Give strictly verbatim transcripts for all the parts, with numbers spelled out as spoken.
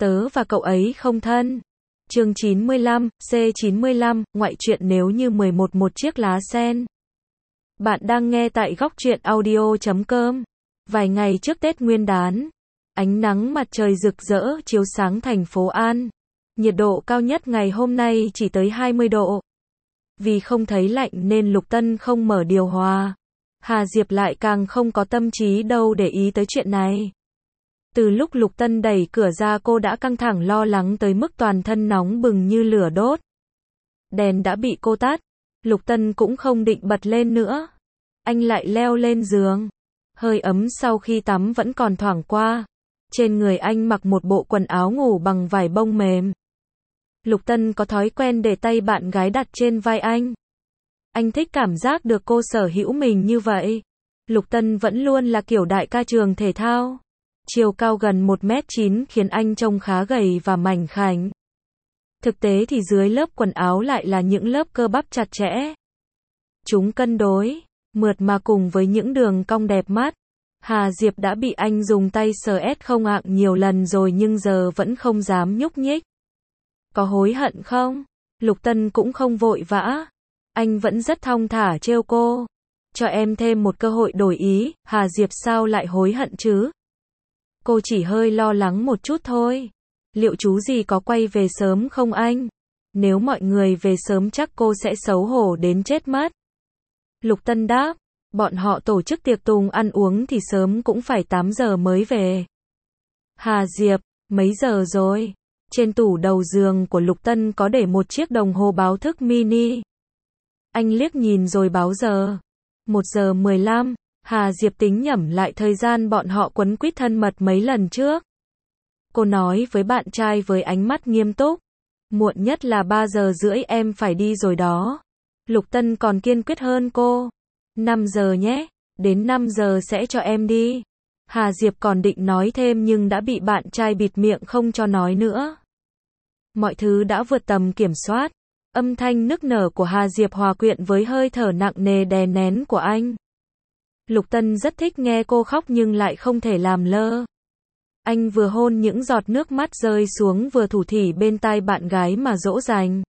Tớ và cậu ấy không thân. Chương chín mươi lăm, C chín mươi lăm, ngoại truyện nếu như mười một một chiếc lá sen. Bạn đang nghe tại góc truyện audio chấm com. Vài ngày trước Tết Nguyên đán, ánh nắng mặt trời rực rỡ chiếu sáng thành phố An. Nhiệt độ cao nhất ngày hôm nay chỉ tới hai mươi độ. Vì không thấy lạnh nên Lục Tân không mở điều hòa. Hà Diệp lại càng không có tâm trí đâu để ý tới chuyện này. Từ lúc Lục Tân đẩy cửa ra cô đã căng thẳng lo lắng tới mức toàn thân nóng bừng như lửa đốt. Đèn đã bị cô tắt. Lục Tân cũng không định bật lên nữa. Anh lại leo lên giường. Hơi ấm sau khi tắm vẫn còn thoảng qua. Trên người anh mặc một bộ quần áo ngủ bằng vải bông mềm. Lục Tân có thói quen để tay bạn gái đặt trên vai anh. Anh thích cảm giác được cô sở hữu mình như vậy. Lục Tân vẫn luôn là kiểu đại ca trường thể thao. Chiều cao gần một mét chín khiến anh trông khá gầy và mảnh khảnh. Thực tế thì dưới lớp quần áo lại là những lớp cơ bắp chặt chẽ. Chúng cân đối, mượt mà cùng với những đường cong đẹp mắt. Hà Diệp đã bị anh dùng tay sờ ét không ạng nhiều lần rồi nhưng giờ vẫn không dám nhúc nhích. Có hối hận không? Lục Tân cũng không vội vã. Anh vẫn rất thong thả trêu cô. Cho em thêm một cơ hội đổi ý, Hà Diệp sao lại hối hận chứ? Cô chỉ hơi lo lắng một chút thôi. Liệu chú gì có quay về sớm không anh? Nếu mọi người về sớm chắc cô sẽ xấu hổ đến chết mất. Lục Tân đáp, bọn họ tổ chức tiệc tùng ăn uống thì sớm cũng phải tám giờ mới về. Hà Diệp, mấy giờ rồi? Trên tủ đầu giường của Lục Tân có để một chiếc đồng hồ báo thức mini. Anh liếc nhìn rồi báo giờ. một giờ mười lăm. Hà Diệp tính nhẩm lại thời gian bọn họ quấn quýt thân mật mấy lần trước. Cô nói với bạn trai với ánh mắt nghiêm túc. Muộn nhất là ba giờ rưỡi em phải đi rồi đó. Lục Tân còn kiên quyết hơn cô. năm giờ nhé, đến năm giờ sẽ cho em đi. Hà Diệp còn định nói thêm nhưng đã bị bạn trai bịt miệng không cho nói nữa. Mọi thứ đã vượt tầm kiểm soát. Âm thanh nức nở của Hà Diệp hòa quyện với hơi thở nặng nề đè nén của anh. Lục Tân rất thích nghe cô khóc nhưng lại không thể làm lơ. Anh vừa hôn những giọt nước mắt rơi xuống vừa thủ thỉ bên tai bạn gái mà dỗ dành.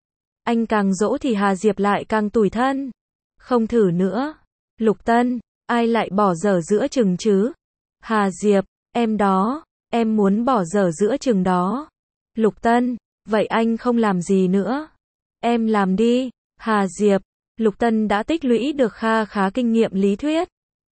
Anh càng dỗ thì Hà Diệp lại càng tủi thân. Không thử nữa. Lục Tân, ai lại bỏ dở giữa chừng chứ? Hà Diệp, em đó, em muốn bỏ dở giữa chừng đó. Lục Tân, vậy anh không làm gì nữa. Em làm đi. Hà Diệp, Lục Tân đã tích lũy được kha khá kinh nghiệm lý thuyết.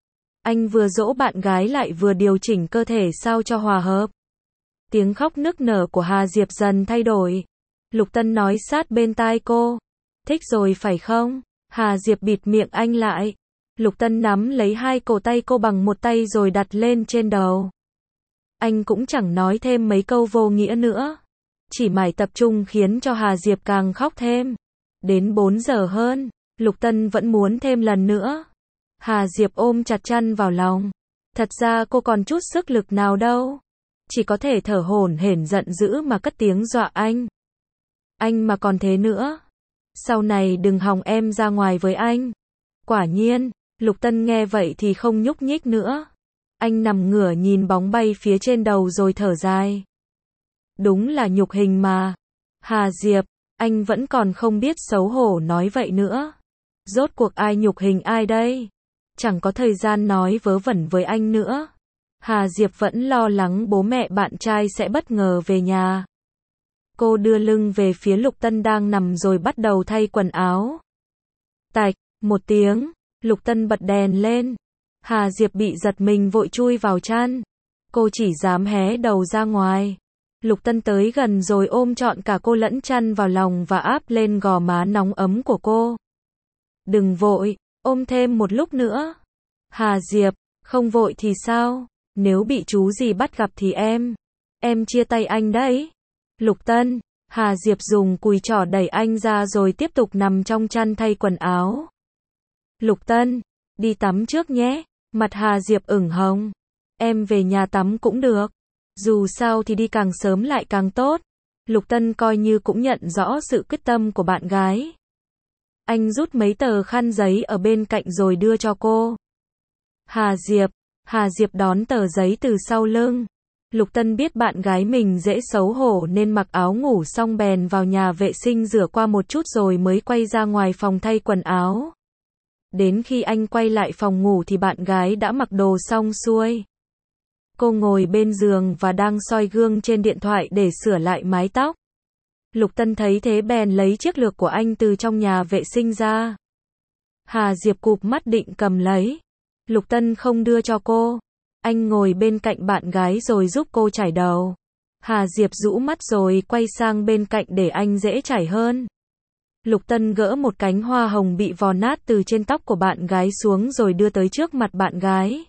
Anh vừa dỗ bạn gái lại vừa điều chỉnh cơ thể sao cho hòa hợp. Tiếng khóc nức nở của Hà Diệp dần thay đổi. Lục Tân nói sát bên tai cô. Thích rồi phải không? Hà Diệp bịt miệng anh lại. Lục Tân nắm lấy hai cổ tay cô bằng một tay rồi đặt lên trên đầu. Anh cũng chẳng nói thêm mấy câu vô nghĩa nữa. Chỉ mải tập trung khiến cho Hà Diệp càng khóc thêm. Đến bốn giờ hơn, Lục Tân vẫn muốn thêm lần nữa. Hà Diệp ôm chặt chăn vào lòng. Thật ra cô còn chút sức lực nào đâu. Chỉ có thể thở hổn hển giận dữ mà cất tiếng dọa anh. Anh mà còn thế nữa. Sau này đừng hòng em ra ngoài với anh. Quả nhiên, Lục Tân nghe vậy thì không nhúc nhích nữa. Anh nằm ngửa nhìn bóng bay phía trên đầu rồi thở dài. Đúng là nhục hình mà. Hà Diệp, anh vẫn còn không biết xấu hổ nói vậy nữa. Rốt cuộc ai nhục hình ai đây? Chẳng có thời gian nói vớ vẩn với anh nữa. Hà Diệp vẫn lo lắng bố mẹ bạn trai sẽ bất ngờ về nhà. Cô đưa lưng về phía Lục Tân đang nằm rồi bắt đầu thay quần áo. Tạch, một tiếng, Lục Tân bật đèn lên. Hà Diệp bị giật mình vội chui vào chăn. Cô chỉ dám hé đầu ra ngoài. Lục Tân tới gần rồi ôm trọn cả cô lẫn chăn vào lòng và áp lên gò má nóng ấm của cô. Đừng vội, ôm thêm một lúc nữa. Hà Diệp, không vội thì sao? Nếu bị chú gì bắt gặp thì em, em chia tay anh đấy. Lục Tân, Hà Diệp dùng cùi trỏ đẩy anh ra rồi tiếp tục nằm trong chăn thay quần áo. Lục Tân, đi tắm trước nhé. Mặt Hà Diệp ửng hồng. Em về nhà tắm cũng được. Dù sao thì đi càng sớm lại càng tốt. Lục Tân coi như cũng nhận rõ sự quyết tâm của bạn gái. Anh rút mấy tờ khăn giấy ở bên cạnh rồi đưa cho cô. Hà Diệp, Hà Diệp đón tờ giấy từ sau lưng. Lục Tân biết bạn gái mình dễ xấu hổ nên mặc áo ngủ xong bèn vào nhà vệ sinh rửa qua một chút rồi mới quay ra ngoài phòng thay quần áo. Đến khi anh quay lại phòng ngủ thì bạn gái đã mặc đồ xong xuôi. Cô ngồi bên giường và đang soi gương trên điện thoại để sửa lại mái tóc. Lục Tân thấy thế bèn lấy chiếc lược của anh từ trong nhà vệ sinh ra. Hà Diệp cụp mắt định cầm lấy. Lục Tân không đưa cho cô. Anh ngồi bên cạnh bạn gái rồi giúp cô chải đầu. Hà Diệp rũ mắt rồi quay sang bên cạnh để anh dễ chải hơn. Lục Tân gỡ một cánh hoa hồng bị vò nát từ trên tóc của bạn gái xuống rồi đưa tới trước mặt bạn gái.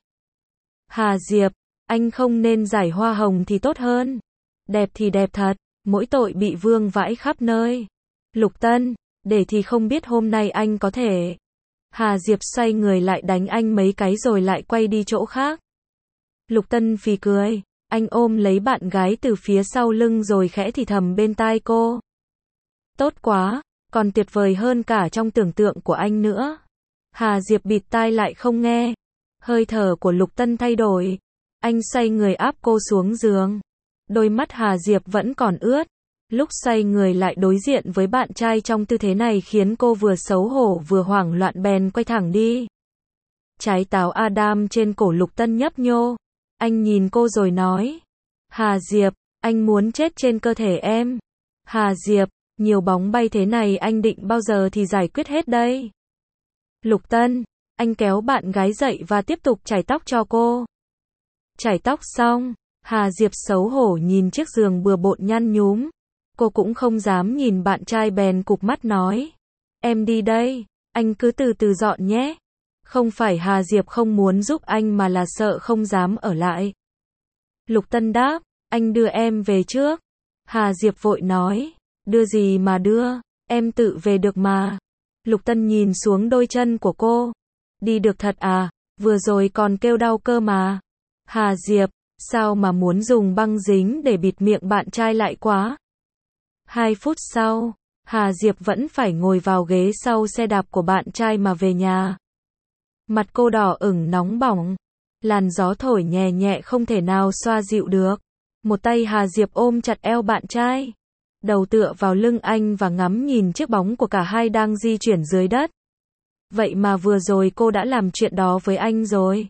Hà Diệp, anh không nên rải hoa hồng thì tốt hơn. Đẹp thì đẹp thật, mỗi tội bị vương vãi khắp nơi. Lục Tân, để thì không biết hôm nay anh có thể. Hà Diệp xoay người lại đánh anh mấy cái rồi lại quay đi chỗ khác. Lục Tân phì cười, anh ôm lấy bạn gái từ phía sau lưng rồi khẽ thì thầm bên tai cô. Tốt quá, còn tuyệt vời hơn cả trong tưởng tượng của anh nữa. Hà Diệp bịt tai lại không nghe. Hơi thở của Lục Tân thay đổi. Anh xoay người áp cô xuống giường. Đôi mắt Hà Diệp vẫn còn ướt. Lúc xoay người lại đối diện với bạn trai trong tư thế này khiến cô vừa xấu hổ vừa hoảng loạn bèn quay thẳng đi. Trái táo Adam trên cổ Lục Tân nhấp nhô. Anh nhìn cô rồi nói. Hà Diệp, anh muốn chết trên cơ thể em. Hà Diệp, nhiều bóng bay thế này anh định bao giờ thì giải quyết hết đây? Lục Tân, anh kéo bạn gái dậy và tiếp tục chải tóc cho cô. Chải tóc xong, Hà Diệp xấu hổ nhìn chiếc giường bừa bộn nhăn nhúm. Cô cũng không dám nhìn bạn trai bèn cụp mắt nói. Em đi đây, anh cứ từ từ dọn nhé. Không phải Hà Diệp không muốn giúp anh mà là sợ không dám ở lại. Lục Tân đáp, anh đưa em về trước. Hà Diệp vội nói, đưa gì mà đưa, em tự về được mà. Lục Tân nhìn xuống đôi chân của cô. Đi được thật à, vừa rồi còn kêu đau cơ mà. Hà Diệp, sao mà muốn dùng băng dính để bịt miệng bạn trai lại quá. Hai phút sau, Hà Diệp vẫn phải ngồi vào ghế sau xe đạp của bạn trai mà về nhà. Mặt cô đỏ ửng nóng bỏng. Làn gió thổi nhẹ nhẹ không thể nào xoa dịu được. Một tay Hà Diệp ôm chặt eo bạn trai. Đầu tựa vào lưng anh và ngắm nhìn chiếc bóng của cả hai đang di chuyển dưới đất. Vậy mà vừa rồi cô đã làm chuyện đó với anh rồi.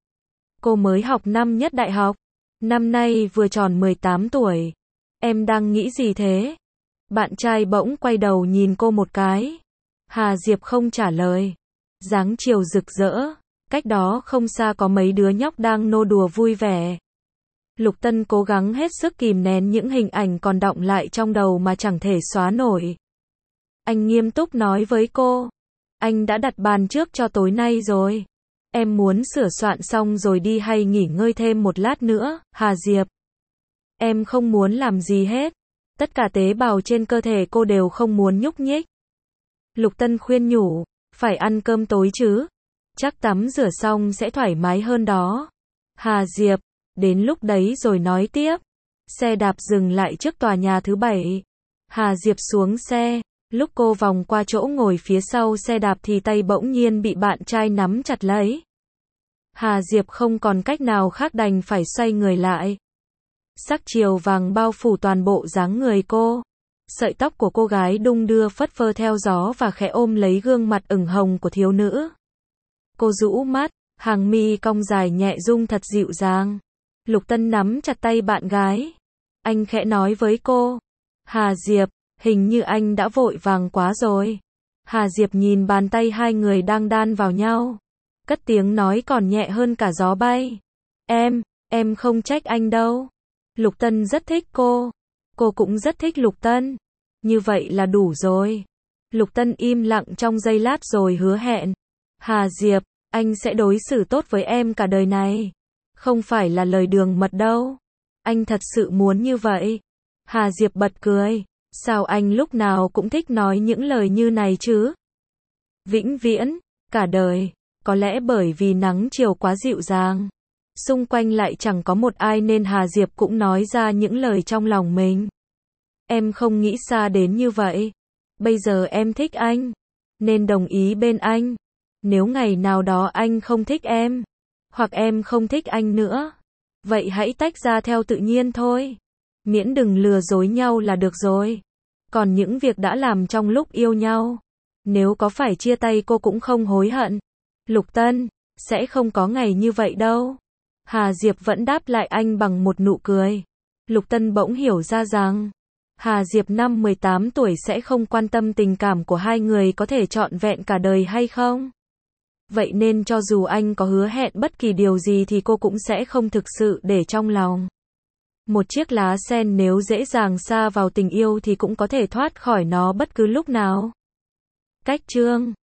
Cô mới học năm nhất đại học. Năm nay vừa tròn mười tám tuổi. Em đang nghĩ gì thế? Bạn trai bỗng quay đầu nhìn cô một cái. Hà Diệp không trả lời. Dáng chiều rực rỡ. Cách đó không xa có mấy đứa nhóc đang nô đùa vui vẻ. Lục Tân cố gắng hết sức kìm nén những hình ảnh còn đọng lại trong đầu mà chẳng thể xóa nổi. Anh nghiêm túc nói với cô. Anh đã đặt bàn trước cho tối nay rồi. Em muốn sửa soạn xong rồi đi hay nghỉ ngơi thêm một lát nữa, Hà Diệp? Em không muốn làm gì hết. Tất cả tế bào trên cơ thể cô đều không muốn nhúc nhích. Lục Tân khuyên nhủ, phải ăn cơm tối chứ. Chắc tắm rửa xong sẽ thoải mái hơn đó. Hà Diệp, đến lúc đấy rồi nói tiếp. Xe đạp dừng lại trước tòa nhà thứ bảy. Hà Diệp xuống xe. Lúc cô vòng qua chỗ ngồi phía sau xe đạp thì tay bỗng nhiên bị bạn trai nắm chặt lấy. Hà Diệp không còn cách nào khác đành phải xoay người lại. Sắc chiều vàng bao phủ toàn bộ dáng người cô. Sợi tóc của cô gái đung đưa phất phơ theo gió và khẽ ôm lấy gương mặt ửng hồng của thiếu nữ. Cô rũ mắt, hàng mi cong dài nhẹ rung thật dịu dàng. Lục Tân nắm chặt tay bạn gái. Anh khẽ nói với cô. Hà Diệp, hình như anh đã vội vàng quá rồi. Hà Diệp nhìn bàn tay hai người đang đan vào nhau. Cất tiếng nói còn nhẹ hơn cả gió bay. Em, em không trách anh đâu. Lục Tân rất thích cô. Cô cũng rất thích Lục Tân. Như vậy là đủ rồi. Lục Tân im lặng trong giây lát rồi hứa hẹn. Hà Diệp, anh sẽ đối xử tốt với em cả đời này. Không phải là lời đường mật đâu. Anh thật sự muốn như vậy. Hà Diệp bật cười. Sao anh lúc nào cũng thích nói những lời như này chứ? Vĩnh viễn, cả đời. Có lẽ bởi vì nắng chiều quá dịu dàng. Xung quanh lại chẳng có một ai nên Hà Diệp cũng nói ra những lời trong lòng mình. Em không nghĩ xa đến như vậy. Bây giờ em thích anh. Nên đồng ý bên anh. Nếu ngày nào đó anh không thích em. Hoặc em không thích anh nữa. Vậy hãy tách ra theo tự nhiên thôi. Miễn đừng lừa dối nhau là được rồi. Còn những việc đã làm trong lúc yêu nhau, nếu có phải chia tay cô cũng không hối hận. Lục Tân, sẽ không có ngày như vậy đâu. Hà Diệp vẫn đáp lại anh bằng một nụ cười. Lục Tân bỗng hiểu ra rằng, Hà Diệp năm mười tám tuổi sẽ không quan tâm tình cảm của hai người có thể trọn vẹn cả đời hay không. Vậy nên cho dù anh có hứa hẹn bất kỳ điều gì thì cô cũng sẽ không thực sự để trong lòng. Một chiếc lá sen nếu dễ dàng sa vào tình yêu thì cũng có thể thoát khỏi nó bất cứ lúc nào. Cách chương